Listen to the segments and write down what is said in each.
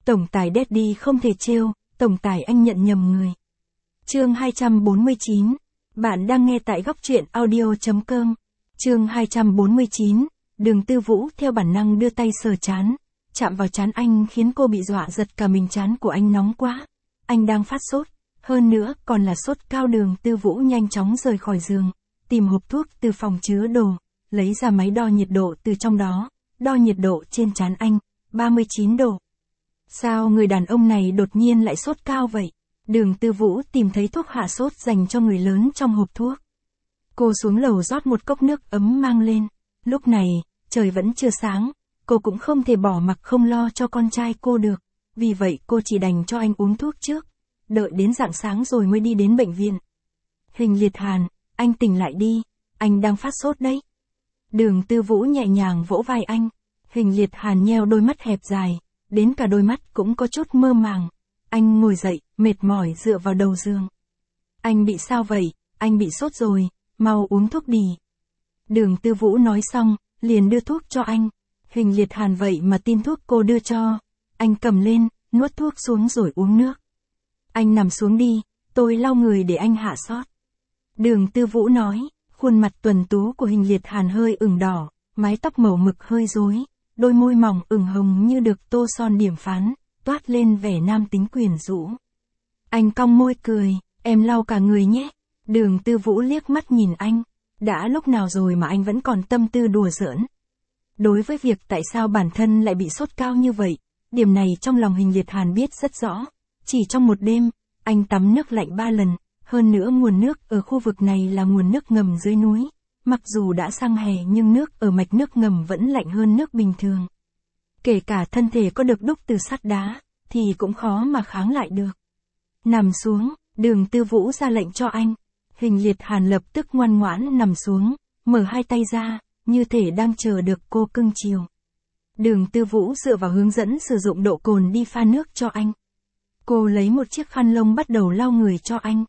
Tổng tài Daddy không thể trêu, tổng tài anh nhận nhầm người. Chương 249. Bạn đang nghe tại góc truyện audio.com. Chương 249. Đường Tư Vũ theo bản năng đưa tay sờ trán, chạm vào trán anh khiến cô bị dọa giật cả mình. Trán của anh nóng quá. Anh đang phát sốt, hơn nữa còn là sốt cao. Đường Tư Vũ nhanh chóng rời khỏi giường, tìm hộp thuốc từ phòng chứa đồ, lấy ra máy đo nhiệt độ từ trong đó, đo nhiệt độ trên trán anh, 39 độ. Sao người đàn ông này đột nhiên lại sốt cao vậy? Đường Tư Vũ tìm thấy thuốc hạ sốt dành cho người lớn trong hộp thuốc. Cô xuống lầu rót một cốc nước ấm mang lên. Lúc này, trời vẫn chưa sáng, cô cũng không thể bỏ mặc không lo cho con trai cô được. Vì vậy cô chỉ đành cho anh uống thuốc trước, đợi đến rạng sáng rồi mới đi đến bệnh viện. Hình Liệt Hàn, anh tỉnh lại đi, anh đang phát sốt đấy. Đường Tư Vũ nhẹ nhàng vỗ vai anh. Hình Liệt Hàn nheo đôi mắt hẹp dài, đến cả đôi mắt cũng có chút mơ màng. Anh ngồi dậy, mệt mỏi dựa vào đầu giường. Anh bị sao vậy? Anh bị sốt rồi, mau uống thuốc đi. Đường Tư Vũ nói xong, liền đưa thuốc cho anh. Hình Liệt Hàn vậy mà tin thuốc cô đưa cho. Anh cầm lên, nuốt thuốc xuống rồi uống nước. Anh nằm xuống đi, tôi lau người để anh hạ sốt. Đường Tư Vũ nói, khuôn mặt tuần tú của Hình Liệt Hàn hơi ửng đỏ, mái tóc màu mực hơi rối, đôi môi mỏng ửng hồng như được tô son điểm phán, toát lên vẻ nam tính quyến rũ. Anh cong môi cười, em lau cả người nhé. Đường Tư Vũ liếc mắt nhìn anh, đã lúc nào rồi mà anh vẫn còn tâm tư đùa giỡn. Đối với việc tại sao bản thân lại bị sốt cao như vậy, điểm này trong lòng Hình Liệt Hàn biết rất rõ. Chỉ trong một đêm, anh tắm nước lạnh 3 lần, hơn nữa nguồn nước ở khu vực này là nguồn nước ngầm dưới núi. Mặc dù đã sang hè nhưng nước ở mạch nước ngầm vẫn lạnh hơn nước bình thường. Kể cả thân thể có được đúc từ sắt đá, thì cũng khó mà kháng lại được. Nằm xuống, Đường Tư Vũ ra lệnh cho anh. Hình Liệt Hàn lập tức ngoan ngoãn nằm xuống, mở hai tay ra, như thể đang chờ được cô cưng chiều. Đường Tư Vũ dựa vào hướng dẫn sử dụng độ cồn đi pha nước cho anh. Cô lấy một chiếc khăn lông bắt đầu lau người cho anh.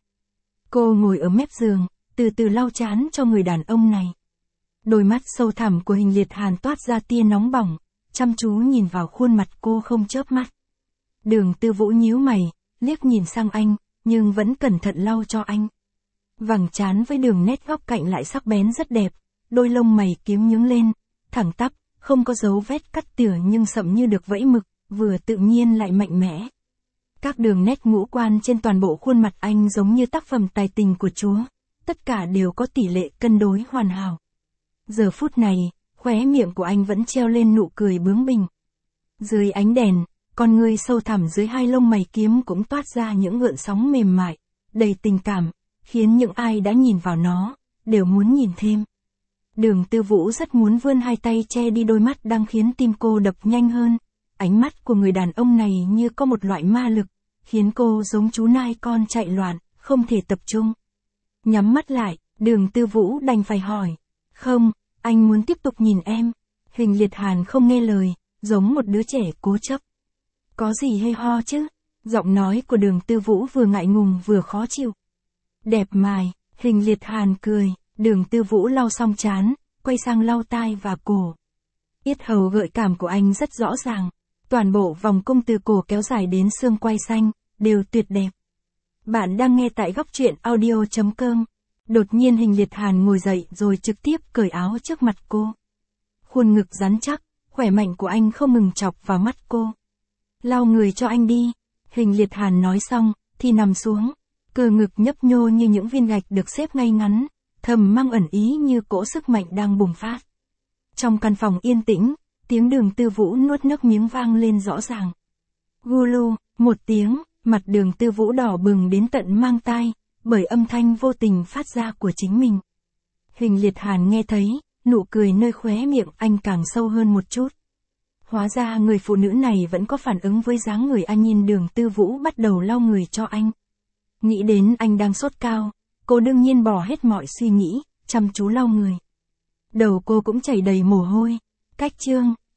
Cô ngồi ở mép giường, từ từ lau trán cho người đàn ông này. Đôi mắt sâu thẳm của Hình Liệt Hàn toát ra tia nóng bỏng, chăm chú nhìn vào khuôn mặt cô không chớp mắt. Đường Tư Vũ nhíu mày, liếc nhìn sang anh, nhưng vẫn cẩn thận lau cho anh. Vầng trán với đường nét góc cạnh lại sắc bén rất đẹp, đôi lông mày kiếm nhướng lên, thẳng tắp, không có dấu vết cắt tỉa nhưng sậm như được vẫy mực, vừa tự nhiên lại mạnh mẽ. Các đường nét ngũ quan trên toàn bộ khuôn mặt anh giống như tác phẩm tài tình của Chúa, tất cả đều có tỷ lệ cân đối hoàn hảo. Giờ phút này, khóe miệng của anh vẫn treo lên nụ cười bướng bỉnh. Dưới ánh đèn, con ngươi sâu thẳm dưới hai lông mày kiếm cũng toát ra những gợn sóng mềm mại, đầy tình cảm, khiến những ai đã nhìn vào nó, đều muốn nhìn thêm. Đường Tư Vũ rất muốn vươn hai tay che đi đôi mắt đang khiến tim cô đập nhanh hơn. Ánh mắt của người đàn ông này như có một loại ma lực, khiến cô giống chú nai con chạy loạn, không thể tập trung. Nhắm mắt lại, Đường Tư Vũ đành phải hỏi. Không, anh muốn tiếp tục nhìn em. Hình Liệt Hàn không nghe lời, giống một đứa trẻ cố chấp. Có gì hay ho chứ? Giọng nói của Đường Tư Vũ vừa ngại ngùng vừa khó chịu. Đẹp mài, Hình Liệt Hàn cười. Đường Tư Vũ lau xong trán, quay sang lau tai và cổ. Yết hầu gợi cảm của anh rất rõ ràng. Toàn bộ vòng cung từ cổ kéo dài đến xương quai xanh, đều tuyệt đẹp. Bạn đang nghe tại góc truyện audio.com. Đột nhiên Hình Liệt Hàn ngồi dậy rồi trực tiếp cởi áo trước mặt cô. Khuôn ngực rắn chắc, khỏe mạnh của anh không ngừng chọc vào mắt cô. Lau người cho anh đi. Hình Liệt Hàn nói xong, thì nằm xuống. Cơ ngực nhấp nhô như những viên gạch được xếp ngay ngắn, thầm mang ẩn ý như cỗ sức mạnh đang bùng phát. Trong căn phòng yên tĩnh, tiếng Đường Tư Vũ nuốt nước miếng vang lên rõ ràng. Gulu, một tiếng, mặt Đường Tư Vũ đỏ bừng đến tận mang tai, bởi âm thanh vô tình phát ra của chính mình. Hình Liệt Hàn nghe thấy, nụ cười nơi khóe miệng anh càng sâu hơn một chút. Hóa ra người phụ nữ này vẫn có phản ứng với dáng người anh. Nhìn Đường Tư Vũ bắt đầu lau người cho anh. Nghĩ đến anh đang sốt cao, cô đương nhiên bỏ hết mọi suy nghĩ, chăm chú lau người. Đầu cô cũng chảy đầy mồ hôi. Cách chương